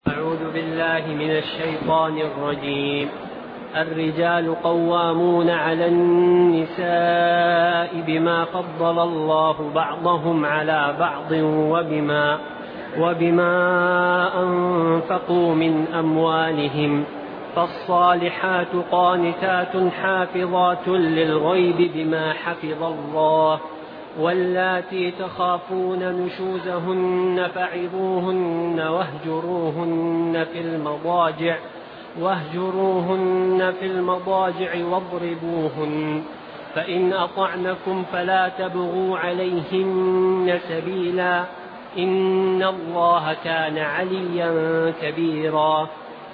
أعوذ بالله من الشيطان الرجيم. الرجال قوامون على النساء بما فضل الله بعضهم على بعض وبما أنفقوا من أموالهم. فالصالحات قانتات حافظات للغيب بما حفظ الله. واللاتي تخافون نشوزهن فعظوهن واهجروهن في المضاجع واضربوهن. فإن أطعنكم فلا تبغوا عليهن سبيلا، إن الله كان عليا كبيرا.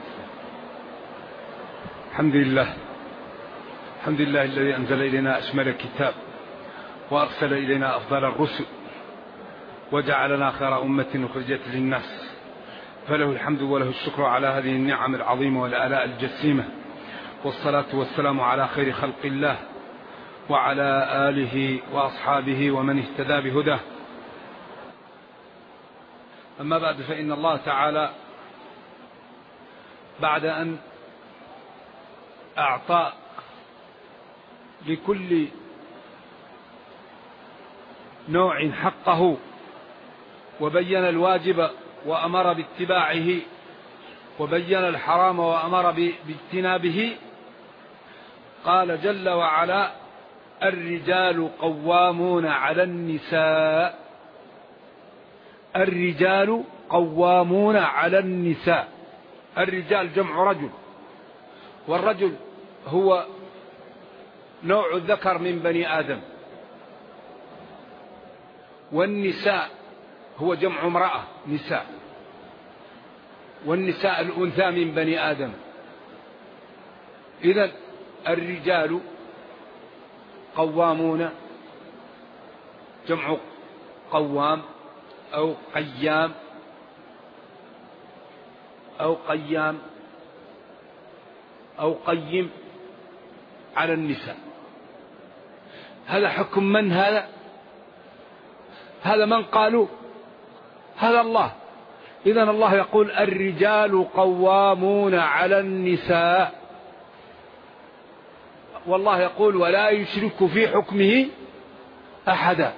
الحمد لله الذي أنزل إلينا أشمل الكتاب وأرسل إلينا أفضل الرسل وجعلنا خير أمة أخرجت للناس، فله الحمد وله الشكر على هذه النعم العظيمة والآلاء الجسيمة، والصلاة والسلام على خير خلق الله وعلى آله وأصحابه ومن اهتدى بهداه. أما بعد، فإن الله تعالى بعد أن أعطى لكل نوع حقه وبين الواجب وأمر باتباعه وبين الحرام وأمر باجتنابه، قال جل وعلا: الرجال قوامون على النساء. الرجال قوامون على النساء. الرجال جمع رجل، والرجل هو نوع الذكر من بني آدم، والنساء هو جمع امرأة نساء، والنساء الأنثى من بني آدم. إذن الرجال قوامون جمع قوام أو قيام أو قيم على النساء. هذا حكم من؟ هذا من قالوا؟ هذا الله. إذن الله يقول: الرجال قوامون على النساء. والله يقول: ولا يشرك في حكمه أحدا.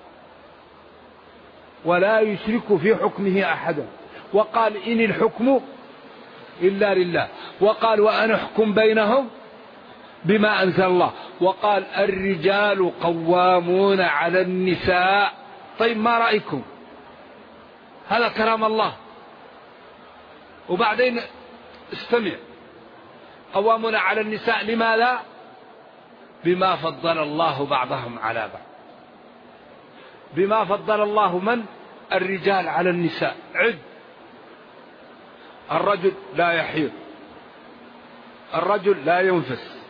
ولا يشرك في حكمه أحدا. وقال: إن الحكم إلا لله. وقال: وأن أحكم بينهم بما أنزل الله. وقال: الرجال قوامون على النساء. طيب، ما رأيكم؟ هذا كلام الله. وبعدين استمع: قوامون على النساء لماذا؟ بما فضل الله بعضهم على بعض. بما فضل الله من؟ الرجال على النساء. عد: الرجل لا يحيض، الرجل لا ينفس،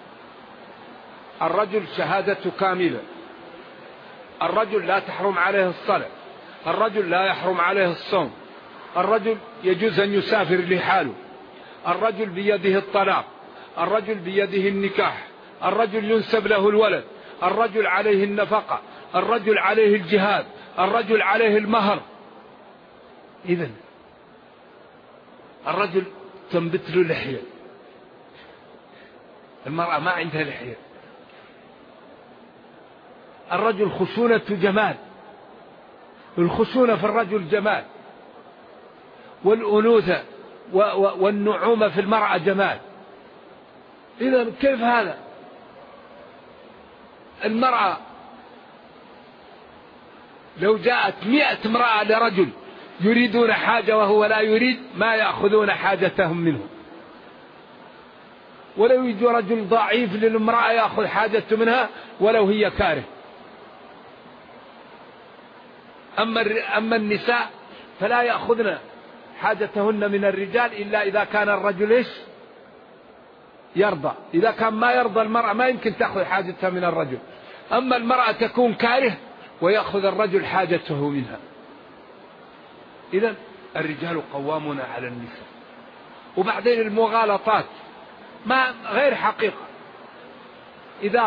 الرجل شهادته كاملة، الرجل لا تحرم عليه الصلاة، الرجل لا يحرم عليه الصوم، الرجل يجوز أن يسافر لحاله، الرجل بيده الطلاق، الرجل بيده النكاح، الرجل ينسب له الولد، الرجل عليه النفقة، الرجل عليه الجهاد، الرجل عليه المهر. إذن الرجل تنبت له لحية، المرأة ما عندها لحية. الرجل خشونة جمال، الخشونة في الرجل جمال، والأنوثة والنعومة في المرأة جمال. إذن كيف هذا؟ المرأة لو جاءت 100 امرأة لرجل يريدون حاجة وهو لا يريد، ما يأخذون حاجتهم منه. ولو يجي رجل ضعيف للمرأة يأخذ حاجته منها ولو هي كاره. أما النساء فلا يأخذن حاجتهن من الرجال إلا إذا كان الرجل يرضى. إذا كان ما يرضى المرأة ما يمكن تأخذ حاجتها من الرجل. أما المرأة تكون كاره ويأخذ الرجل حاجته منها. إذن الرجال قوامون على النساء. وبعدين المغالطات ما غير حقيقة. إذا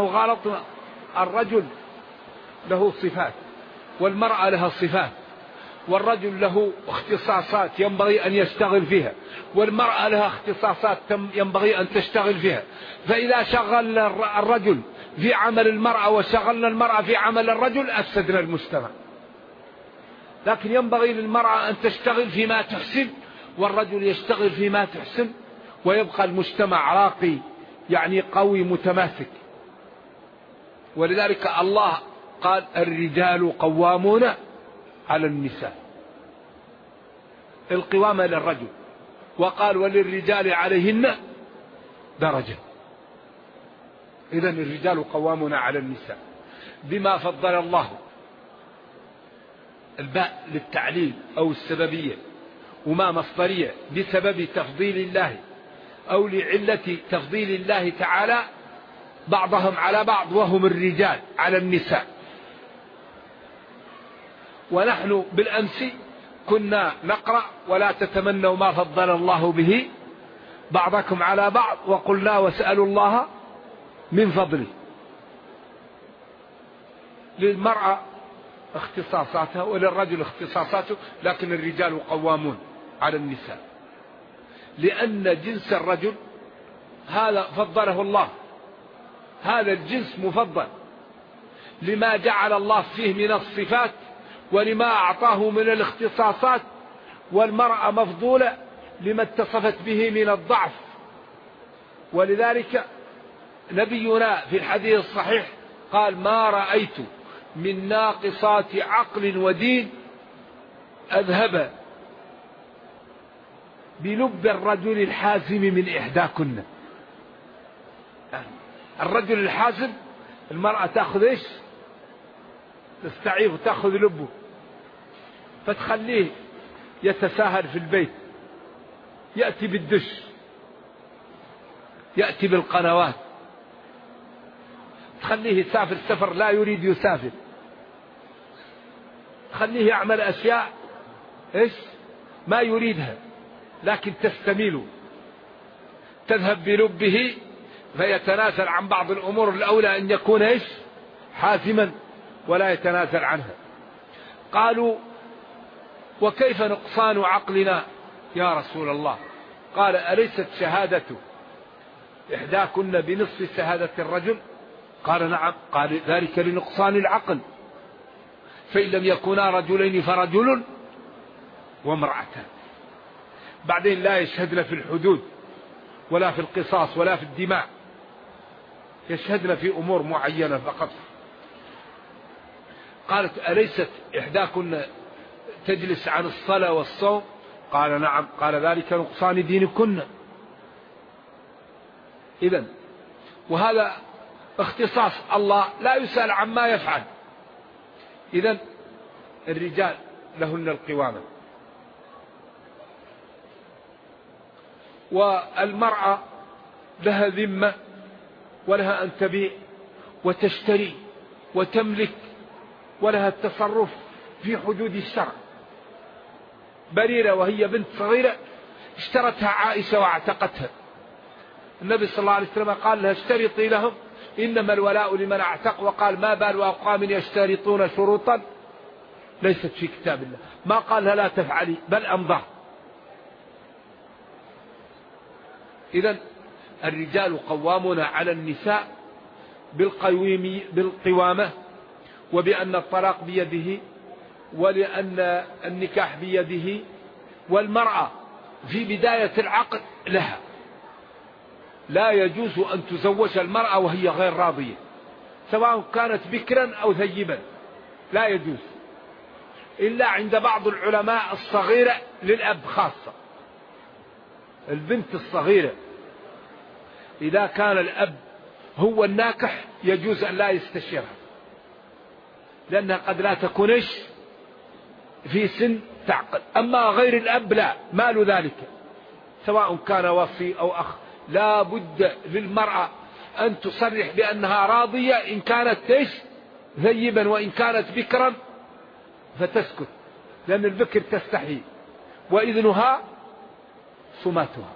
غالطنا الرجل له صفات والمرأة لها صفات، والرجل له اختصاصات ينبغي أن يشتغل فيها، والمرأة لها اختصاصات ينبغي أن تشتغل فيها. فإذا شغل الرجل في عمل المرأة وشغلنا المرأة في عمل الرجل أفسدنا المجتمع. لكن ينبغي للمرأة أن تشتغل فيما تحسن والرجل يشتغل فيما تحسن، ويبقى المجتمع راقي يعني قوي متماسك. ولذلك الله قال الرجال قوامون على النساء، القوامة للرجل، وقال وللرجال عليهن درجة. إذن الرجال قوامون على النساء بما فضل الله. الباء للتعليل أو السببية، وما مصدرية بسبب تفضيل الله أو لعلة تفضيل الله تعالى بعضهم على بعض، وهم الرجال على النساء. ونحن بالأمس كنا نقرأ ولا تتمنوا ما فضل الله به بعضكم على بعض، وقلنا واسألوا الله من فضله. للمرأة اختصاصاتها وللرجل اختصاصاته، لكن الرجال قوامون على النساء، لأن جنس الرجل هذا فضله الله، هذا الجنس مفضل لما جعل الله فيه من الصفات ولما أعطاه من الاختصاصات، والمرأة مفضولة لما اتصفت به من الضعف. ولذلك نبينا في الحديث الصحيح قال ما رأيت من ناقصات عقل ودين أذهب بلب الرجل الحازم من إحداكن. الرجل الحازم المرأة تأخذ إيش؟ تستعيب وتأخذ لبه، فتخليه يتساهل في البيت، يأتي بالدش، يأتي بالقنوات، تخليه يسافر سفر لا يريد يسافر، تخليه يعمل أشياء إيش ما يريدها، لكن تستميل، تذهب بلبه فيتنازل عن بعض الأمور الأولى أن يكون إيش حازما ولا يتنازل عنها. قالوا وكيف نقصان عقلنا يا رسول الله؟ قال أليست شهادة إحداكن بنصف شهادة الرجل؟ قال نعم. قال ذلك لنقصان العقل، فإن لم يكونا رجلين فرجل وامرأتان. بعدين لا يشهدن في الحدود ولا في القصاص ولا في الدماء، يشهدن في أمور معينة فقط. قالت أليست إحداكن تجلس عن الصلاة والصوم؟ قال نعم. قال ذلك نقصان دينكن. إذن وهذا اختصاص الله لا يسأل عما يفعل. إذن الرجال لهن القوامة، والمرأة لها ذمة ولها أن تبيع وتشتري وتملك ولها التصرف في حدود الشرع. بريرة وهي بنت صغيرة اشترتها عائشة واعتقتها. النبي صلى الله عليه وسلم قال لها اشترطي لهم إنما الولاء لمن اعتق، وقال ما بال أقوام يشترطون شروطا ليست في كتاب الله. ما قال لها لا تفعلي بل أمضى. إذن الرجال قوامون على النساء بالقوامة، وبأن الطلاق بيده، ولأن النكاح بيده، والمرأة في بداية العقد لها. لا يجوز أن تزوج المرأة وهي غير راضية، سواء كانت بكرا أو ثيبا، لا يجوز إلا عند بعض العلماء الصغيرة للأب خاصة. البنت الصغيرة إذا كان الأب هو الناكح يجوز أن لا يستشيرها، لأنها قد لا تكونش في سن تعقل. أما غير الأب لا، ما له ذلك، سواء كان وصي أو أخ. لا بد للمرأة أن تصرح بأنها راضية إن كانت ثيبا، وإن كانت بكرا فتسكت، لأن البكر تستحي وإذنها صماتها.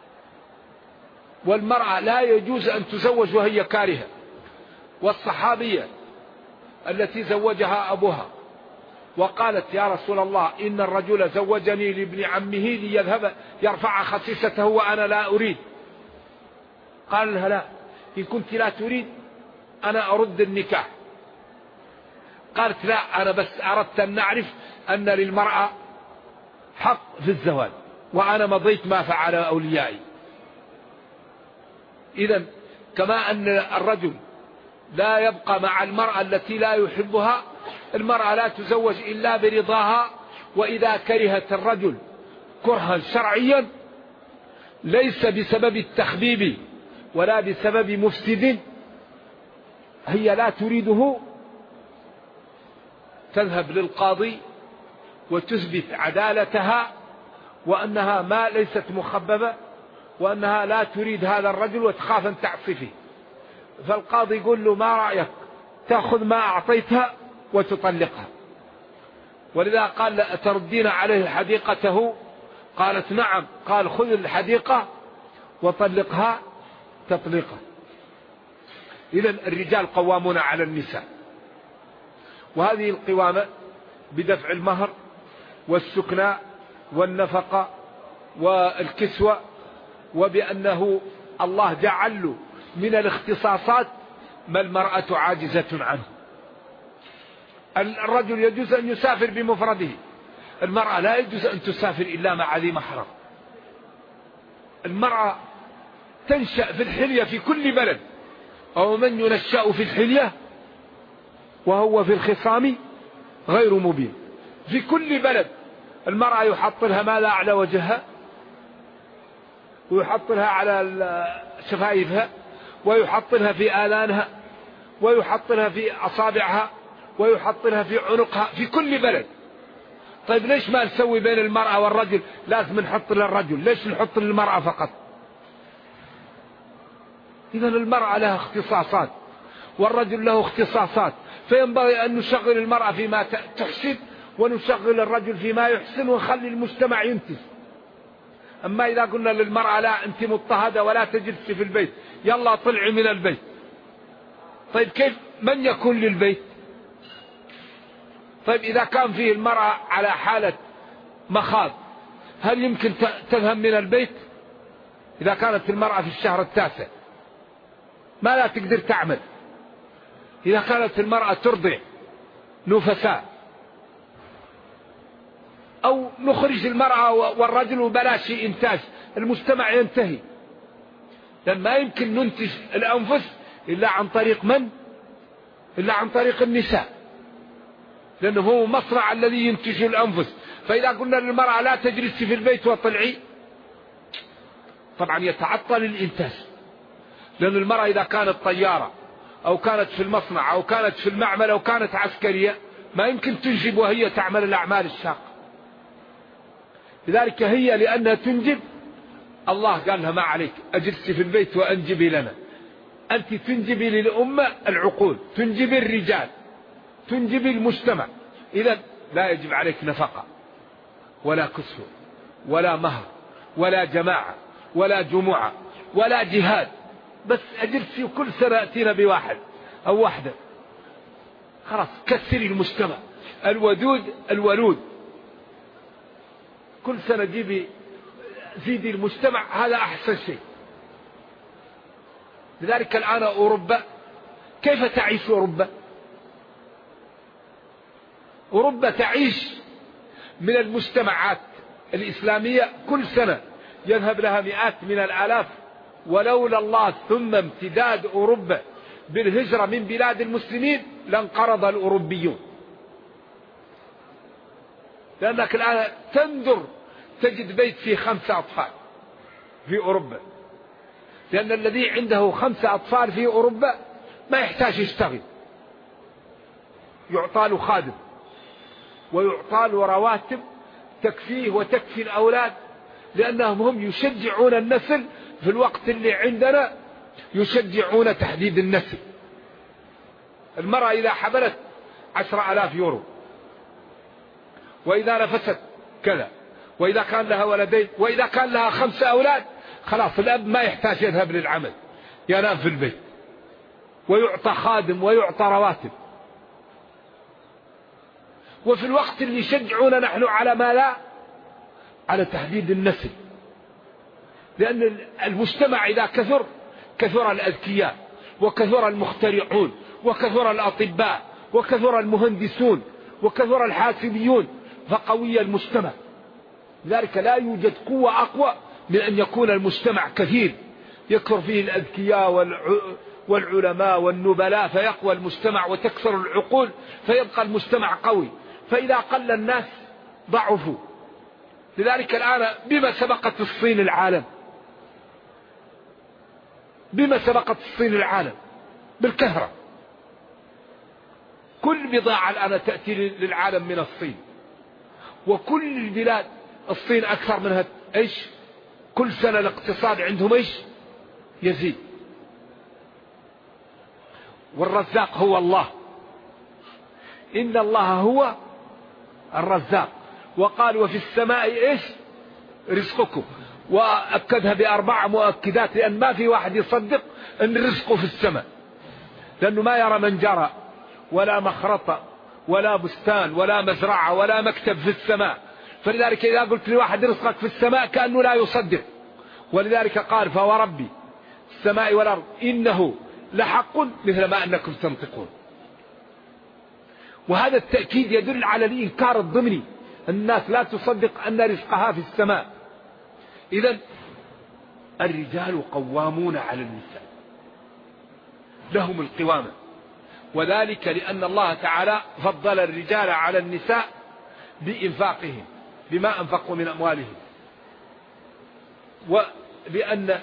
والمرأة لا يجوز أن تزوج وهي كارهة. والصحابية التي زوجها أبوها وقالت يا رسول الله إن الرجل زوجني لابن عمه ليذهب يرفع خسيسته وأنا لا أريد. قال لها لا، إن كنت لا تريد أنا أرد النكاح. قالت لا، أنا بس أردت أن نعرف أن للمرأة حق في الزواج، وأنا مضيت ما فعل أوليائي. إذن كما أن الرجل لا يبقى مع المرأة التي لا يحبها، المرأة لا تزوج إلا برضاها. وإذا كرهت الرجل كرها شرعيا ليس بسبب التخبيب ولا بسبب مفسد، هي لا تريده، تذهب للقاضي وتثبت عدالتها وأنها ما ليست مخببة، وأنها لا تريد هذا الرجل وتخاف أن تعصفه. فالقاضي يقول له ما رأيك، تأخذ ما أعطيتها وتطلقها. ولذا قال أتردين عليه حديقته؟ قالت نعم. قال خذ الحديقة وطلقها تطليقا. إذن الرجال قوامون على النساء، وهذه القوامة بدفع المهر والسكنى والنفقة والكسوة، وبأنه الله جعل له من الاختصاصات ما المرأة عاجزة عنه. الرجل يجوز أن يسافر بمفرده، المرأة لا يجوز أن تسافر إلا مع ذي محرم. المرأة تنشأ في الحلية في كل بلد، أو من ينشأ في الحلية وهو في الخصام غير مبين. في كل بلد المرأة يحط لها ماذا على وجهها، ويحط لها على شفايفها، ويحط لها في آذانها، ويحط لها في أصابعها، ويحط لها في عنقها في كل بلد. طيب ليش ما نسوي بين المرأة والرجل؟ لازم نحط للرجل، ليش نحط للمرأة فقط؟ إذا المرأة لها اختصاصات والرجل له اختصاصات، فينبغي أن نشغل المرأة فيما تحسن ونشغل الرجل فيما يحسن ونخلي المجتمع ينتج. أما إذا قلنا للمرأة لا أنت مضطهدة ولا تجلسي في البيت، يلا طلعي من البيت، طيب كيف من يكون للبيت؟ طيب إذا كان فيه المرأة على حالة مخاض هل يمكن تذهب من البيت؟ إذا كانت المرأة في الشهر التاسع ما لا تقدر تعمل، إذا كانت المرأة ترضع نفساء، أو نخرج المرأة والرجل وبلاش إنتاج، المجتمع ينتهي. لأن ما يمكن ننتج الأنفس إلا عن طريق من؟ إلا عن طريق النساء، لأنه هو مصنع الذي ينتج الأنفس. فإذا قلنا للمرأة لا تجلسي في البيت وطلعي، طبعا يتعطل الإنتاج. لأن المرأة إذا كانت طيارة أو كانت في المصنع أو كانت في المعمل أو كانت عسكرية ما يمكن تنجب وهي تعمل الأعمال الشاقة. لذلك هي لأنها تنجب الله قال لها ما عليك، أجلسي في البيت وأنجبي لنا. أنت تنجبي للأمة العقول، تنجبي الرجال، تنجبي المجتمع. إذا لا يجب عليك نفقة ولا كسوة ولا مهر ولا جماعة ولا جمعة ولا جهاد، بس أجلسي وكل سنة أتينا بواحد أو واحدة، خلاص كسري المجتمع. الودود الولود، كل سنة جيبي زيدي المجتمع، هذا أحسن شيء. لذلك الآن أوروبا كيف تعيش أوروبا؟ أوروبا تعيش من المجتمعات الإسلامية، كل سنة يذهب لها مئات من الآلاف، ولولا الله ثم امتداد أوروبا بالهجرة من بلاد المسلمين لانقرض الأوروبيون. لأنك الآن تنظر تجد بيت فيه 5 أطفال في أوروبا، لأن الذي عنده 5 أطفال في أوروبا ما يحتاج يشتغل، يعطى له خادم ويعطى له رواتب تكفيه وتكفي الأولاد، لأنهم هم يشجعون النسل. في الوقت اللي عندنا يشجعون تحديد النسل. المرأة إذا حملت 10,000 يورو، وإذا نفست كذا، وإذا كان لها ولدين، وإذا كان لها 5 أولاد، خلاص الأب ما يحتاج يذهب للعمل، ينام في البيت ويعطى خادم ويعطى رواتب. وفي الوقت اللي يشجعونا نحن على ما لا، على تحديد النسل. لأن المجتمع إذا كثر الأذكياء، وكثر المخترعون، وكثر الأطباء، وكثر المهندسون، وكثر الحاسبيون، فقوي المجتمع. لذلك لا يوجد قوة أقوى من أن يكون المجتمع كثير، يكثر فيه الأذكياء والعلماء والنبلاء، فيقوى المجتمع وتكثر العقول، فيبقى المجتمع قوي. فإذا قل الناس ضعفوا. لذلك الآن بما سبقت الصين العالم؟ بما سبقت الصين العالم؟ بالكهرباء. كل بضاعة الآن تأتي للعالم من الصين، وكل البلاد الصين أكثر منها إيش؟ كل سنة الاقتصاد عندهم إيش؟ يزيد. والرزاق هو الله، إن الله هو الرزاق. وقال وفي السماء إيش؟ رزقكم. وأكدها ب4 مؤكدات، لأن ما في واحد يصدق أن رزقه في السماء، لأنه ما يرى منجرة ولا مخرطة ولا بستان ولا مزرعة ولا مكتب في السماء. فلذلك إذا قلت لواحد رزقك في السماء كأنه لا يصدق. ولذلك قال فوربي السماء والأرض إنه لحق مثل ما أنكم تنطقون. وهذا التأكيد يدل على الإنكار الضمني، الناس لا تصدق أن رزقها في السماء. إذن الرجال قوامون على النساء، لهم القوامة، وذلك لأن الله تعالى فضل الرجال على النساء بإنفاقهم، بما أنفقوا من أموالهم. ولأن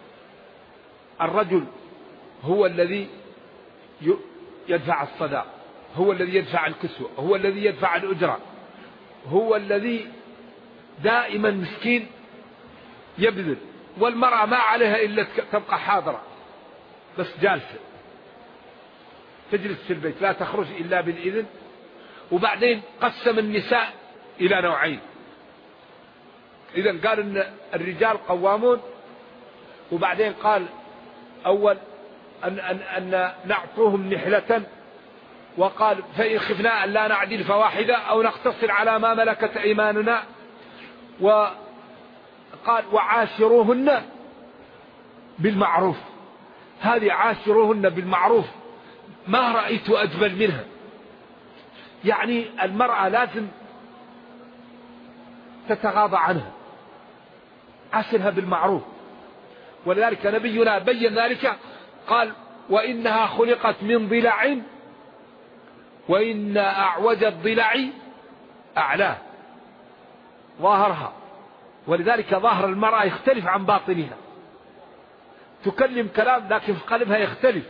الرجل هو الذي يدفع الصداق، هو الذي يدفع الكسوة، هو الذي يدفع الأجرة، هو الذي دائما مسكين يبذل. والمرأة ما عليها إلا تبقى حاضرة بس جالسة، تجلس في البيت لا تخرج إلا بالإذن. وبعدين قسم النساء إلى نوعين. إذن قال إن الرجال قوامون، وبعدين قال أول أن نعطوهم نحلة، وقال فإن خفنا أن لا نعدل فواحدة أو نقتصر على ما ملكت أيماننا. وقال وعاشروهن بالمعروف. هذه عاشروهن بالمعروف ما رأيت أجمل منها. يعني المرأة لازم تتغاضى عنها، عاشرها بالمعروف. ولذلك نبينا بين ذلك، قال وإنها خلقت من ضلع وإن أعوج الضلع أعلاه، ظاهرها. ولذلك ظاهر المرأة يختلف عن باطنها، تكلم كلام لكن في قلبها يختلف.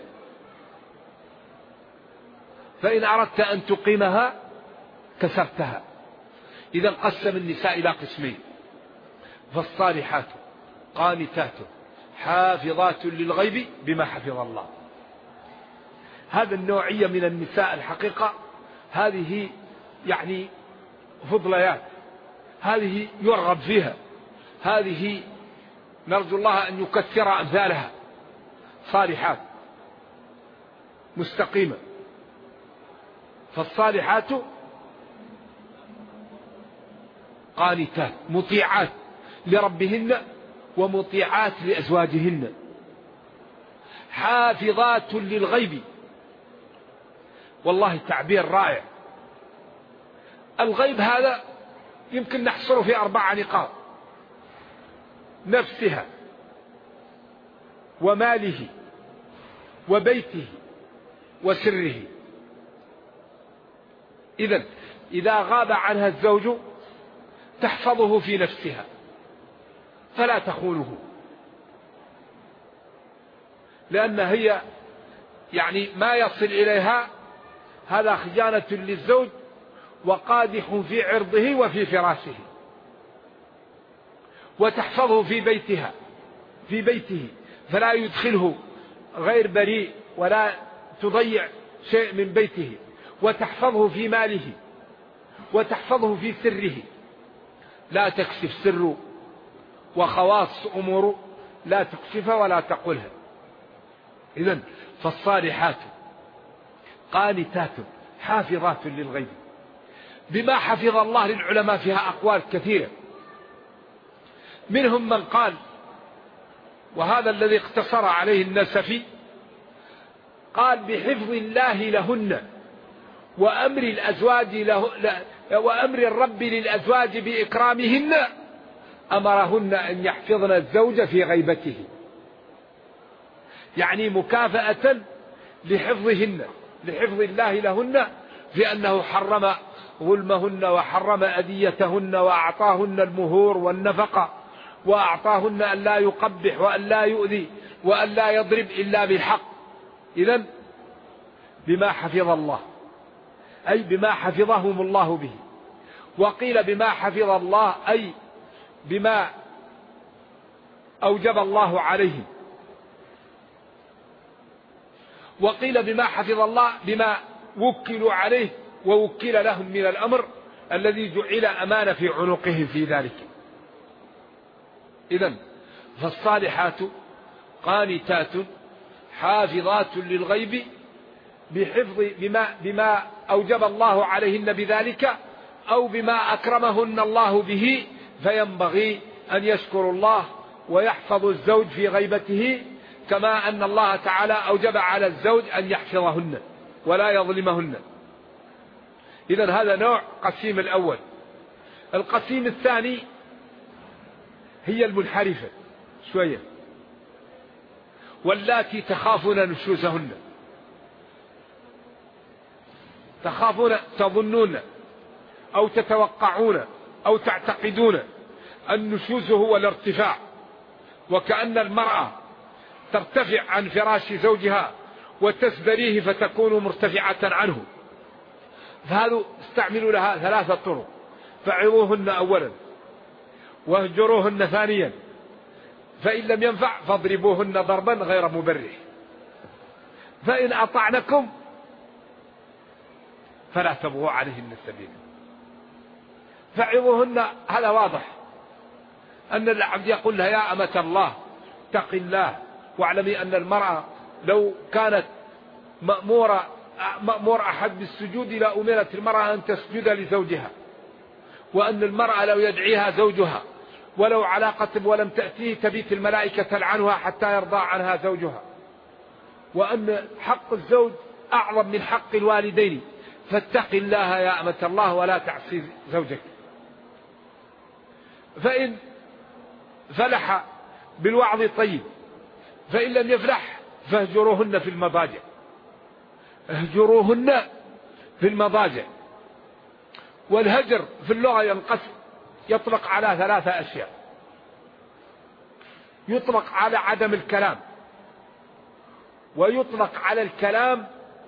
فإن أردت أن تقيمها كسرتها. إذا قسم النساء إلى قسمين: فالصالحات قانتات حافظات للغيب بما حفظ الله. هذا النوعية من النساء الحقيقة هذه يعني فضليات، هذه يرغب فيها، هذه نرجو الله أن يكثر أمثالها. صالحات مستقيمة. فالصالحات قانتات مطيعات لربهن ومطيعات لأزواجهن، حافظات للغيب. والله تعبير رائع. الغيب هذا يمكن نحصره في 4 نقاط: نفسها وماله وبيته وسره. إذا غاب عنها الزوج تحفظه في نفسها فلا تخونه، لأن هي يعني ما يصل إليها هذا خيانة للزوج وقادح في عرضه وفي فراشه. وتحفظه في بيته فلا يدخله غير بريء ولا تضيع شيء من بيته. وتحفظه في ماله وتحفظه في سره، لا تكشف سره وخواص أموره لا تكشفها ولا تقولها. إذن فالصالحات قانتات حافظات للغيب. بما حفظ الله للعلماء فيها أقوال كثيرة، منهم من قال، وهذا الذي اقتصر عليه النسفي، قال بحفظ الله لهن وأمر الأزواج وأمر الرب للأزواج بإكرامهن أمرهن أن يحفظن الزوج في غيبته، يعني مكافأة لحفظهن، لحفظ الله لهن، لأنه حرم ظلمهن وحرم أذيتهن وأعطاهن المهور والنفقة، وأعطاهن أن لا يقبح وأن لا يؤذي وأن لا يضرب إلا بالحق. إذن بما حفظ الله، أي بما حفظهم الله به. وقيل بما حفظ الله أي بما أوجب الله عليهم، وقيل بما حفظ الله بما وكلوا عليه ووكل لهم من الأمر الذي جعل أمانة في عنقهم في ذلك. إذن فالصالحات قانتات حافظات للغيب بحفظ بما أوجب الله عليهن بذلك، أو بما أكرمهن الله به، فينبغي أن يشكروا الله ويحفظ الزوج في غيبته، كما أن الله تعالى أوجب على الزوج أن يحفظهن ولا يظلمهن. إذن هذا نوع قسيم الأول. القسيم الثاني هي المنحرفة شوية، واللاتي تخافون نشوزهن، تخافون، تظنون أو تتوقعون أو تعتقدون. النشوز هو الارتفاع، وكأن المرأة ترتفع عن فراش زوجها وتسدريه فتكون مرتفعة عنه، فهذا استعملوا لها 3 طرق: فعظوهن أولا، واهجروهن ثانيا، فإن لم ينفع فاضربوهن ضربا غير مبرح، فإن أطعنكم فلا تبغوا عليهن السبيل. فعظوهن، هذا واضح أن العبد يقول لها: يا أمة الله اتق الله، واعلمي أن المرأة لو كانت مأمور أحد بالسجود لأمرت المرأة أن تسجد لزوجها، وأن المرأة لو يدعيها زوجها ولو علاقة ولم تأتيه تبيت الملائكة تلعنها حتى يرضى عنها زوجها، وأن حق الزوج أعظم من حق الوالدين، فاتق الله يا أمة الله ولا تعصي زوجك. فإن فلح بالوعظ طيب، فإن لم يفلح فاهجروهن في المضاجع. اهجروهن في المضاجع. والهجر في اللغة ينقسم، يطلق على 3 أشياء: يطلق على عدم الكلام، ويطلق على الكلام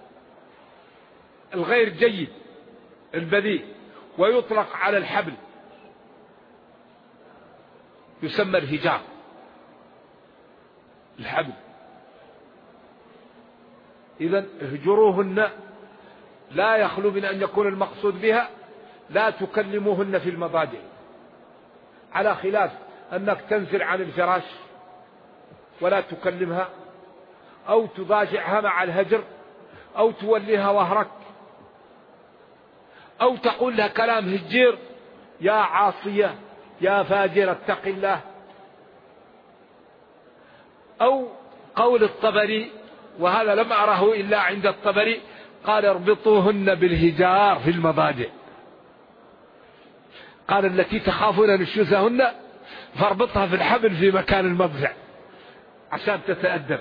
الغير جيد البذيء، ويطلق على الحبل، يسمى الهجار، الحبل. إذن اهجروهن لا يخلو من أن يكون المقصود بها لا تكلموهن في المضاجع، على خلاف أنك تنزل عن الفراش ولا تكلمها، أو تضاجعها مع الهجر، أو توليها ظهرك، أو تقول لها كلام هجير: يا عاصية يا فاجر اتق الله. أو قول الطبري، وهذا لم أره إلا عند الطبري، قال: اربطوهن بالهجار في المضاجع. قال: التي تخافون نشوزهن فاربطها في الحبل في مكان المضجع عشان تتأدب.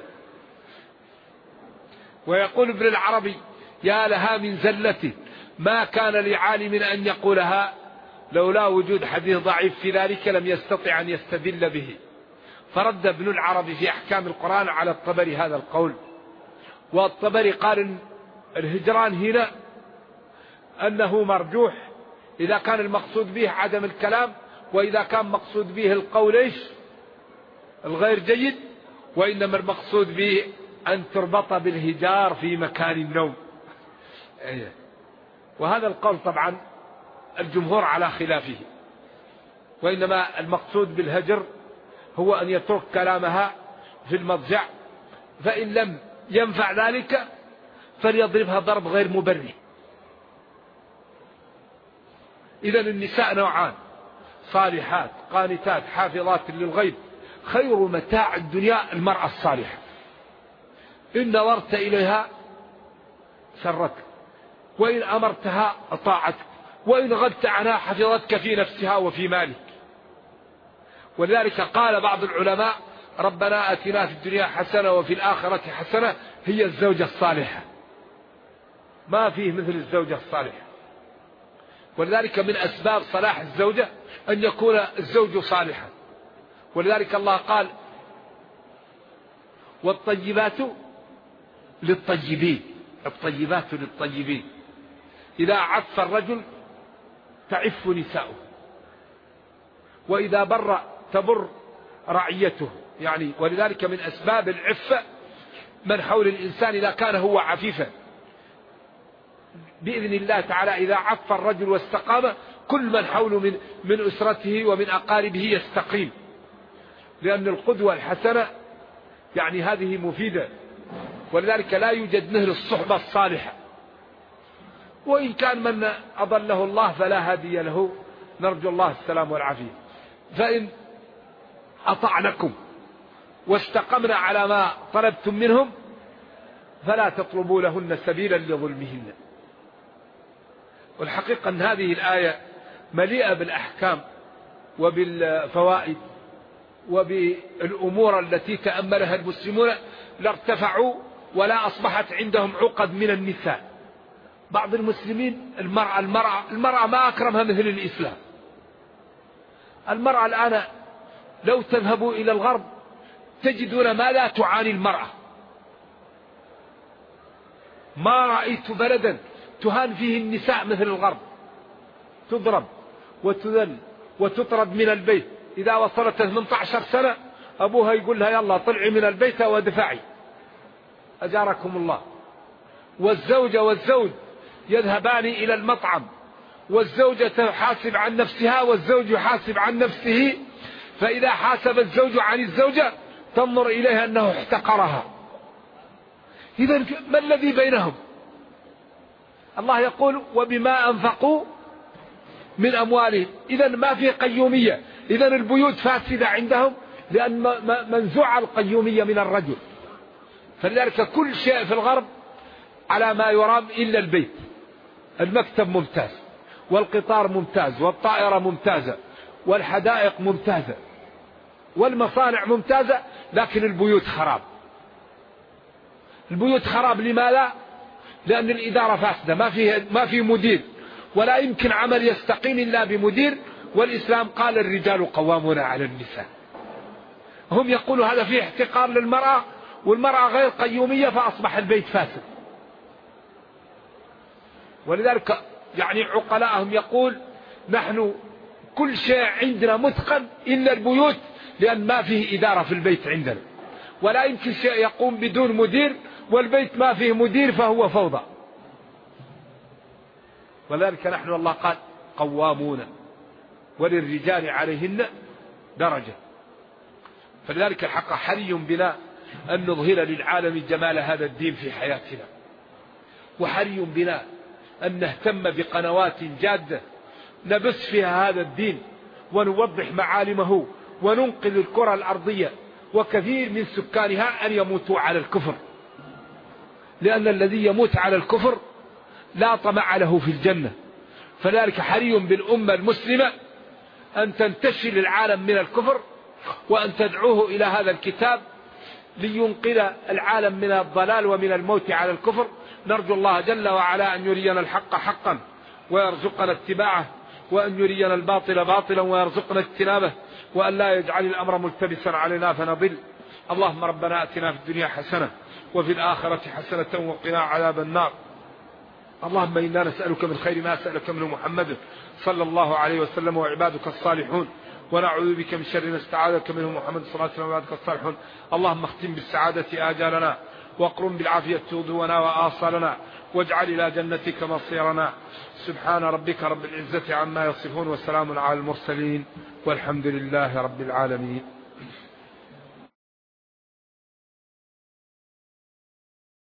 ويقول ابن العربي: يا لها من زلة ما كان لعالم أن يقولها، لولا وجود حديث ضعيف في ذلك لم يستطع أن يستدل به. فرد ابن العربي في أحكام القرآن على الطبري هذا القول. والطبري قال الهجران هنا أنه مرجوح إذا كان المقصود به عدم الكلام، وإذا كان مقصود به القول الغير جيد، وإنما المقصود به أن تربط بالهجار في مكان النوم. وهذا القول طبعا الجمهور على خلافه، وإنما المقصود بالهجر هو أن يترك كلامها في المضجع، فإن لم ينفع ذلك فليضربها ضرب غير مبرح. إذا النساء نوعان: صالحات قانتات حافظات للغيب. خير متاع الدنيا المرأة الصالحة، إن نظرت إليها سرتك، وإن أمرتها أطاعتك، وإن غبت عنها حفظتك في نفسها وفي مالك. ولذلك قال بعض العلماء: ربنا آتنا في الدنيا حسنة وفي الآخرة حسنة. هي الزوجة الصالحة، ما فيه مثل الزوجة الصالحة. ولذلك من أسباب صلاح الزوجة أن يكون الزوج صالحا. ولذلك الله قال: والطيبات للطيبين. الطيبات للطيبين. إذا عف الرجل تعف نساؤه، وإذا بر تبر رعيته. يعني ولذلك من أسباب العفة من حول الإنسان إذا كان هو عفيفا بإذن الله تعالى. إذا عف الرجل واستقام كل من حوله من أسرته ومن أقاربه يستقيم، لأن القدوة الحسنة يعني هذه مفيدة. ولذلك لا يوجد مثل الصحبة الصالحة. وإن كان من أضله الله فلا هادي له، نرجو الله السلام والعافية. فإن أطعنكم واستقمنا على ما طلبتم منهم فلا تطلبوا لهن سبيلا لظلمهن. والحقيقة أن هذه الآية مليئة بالأحكام وبالفوائد وبالأمور التي تأملها المسلمون لارتفعوا ولا أصبحت عندهم عقد من النساء. بعض المسلمين المرأة ما أكرمها مثل الإسلام. المرأة الآن لو تذهبوا إلى الغرب تجدون ما لا تعاني المرأة. ما رأيت بلدا تهان فيه النساء مثل الغرب. تضرب وتذل وتطرد من البيت. إذا وصلت 18 سنة أبوها يقول لها: يلا طلعي من البيت وادفعي، أجاركم الله. والزوجة والزوج يذهبان إلى المطعم، والزوجة تحاسب عن نفسها والزوج يحاسب عن نفسه. فإذا حاسب الزوج عن الزوجة تنظر إليها أنه احتقرها. إذن ما الذي بينهم؟ الله يقول: وبما أنفقوا من أموالهم. إذن ما في قيومية. إذن البيوت فاسدة عندهم، لأن منزوع القيومية من الرجل. فلذلك كل شيء في الغرب على ما يرام إلا البيت. المكتب ممتاز، والقطار ممتاز، والطائرة ممتازة، والحدائق ممتازة، والمصانع ممتازة، لكن البيوت خراب. البيوت خراب لماذا؟ لأن الإدارة فاسدة، ما في مدير، ولا يمكن عمل يستقيم إلا بمدير. والإسلام قال: الرجال قوامون على النساء. هم يقولوا هذا فيه احتقار للمرأة، والمرأة غير قيومية، فأصبح البيت فاسد. ولذلك يعني عقلاءهم يقول: نحن كل شيء عندنا متقن إلا البيوت، لأن ما فيه إدارة في البيت عندنا، ولا يمكن شيء يقوم بدون مدير، والبيت ما فيه مدير فهو فوضى. ولذلك نحن الله قال: قوامون، وللرجال عليهن درجة. فلذلك الحق حري بنا أن نظهر للعالم جمال هذا الدين في حياتنا، وحري بنا أن نهتم بقنوات جادة نبث فيها هذا الدين ونوضح معالمه وننقذ الكرة الأرضية وكثير من سكانها أن يموتوا على الكفر، لأن الذي يموت على الكفر لا طمع له في الجنة. فذلك حري بالأمة المسلمة أن تنتشل العالم من الكفر، وأن تدعوه إلى هذا الكتاب لينقذ العالم من الضلال ومن الموت على الكفر. نرجو الله جل وعلا أن يرينا الحق حقا ويرزقنا اتباعه، وأن يرينا الباطل باطلا ويرزقنا اجتنابه، وأن لا يجعل الأمر ملتبسا علينا فنضل. اللهم ربنا أتنا في الدنيا حسنة وفي الآخرة حسنة وقنا عذاب النار. اللهم إنا نسألك من خير ما سألك منه محمد صلى الله عليه وسلم وعبادك الصالحون، ونعوذ بك من شر ما استعاذك منه محمد صلى الله عليه وسلم وعبادك الصالحون. اللهم اختم بالسعادة آجالنا، واقرن بالعافية غدونا وآصالنا، واجعل إلى جنتك مصيرنا. سبحان ربك رب العزة عما يصفون، وسلام على المرسلين، والحمد لله رب العالمين.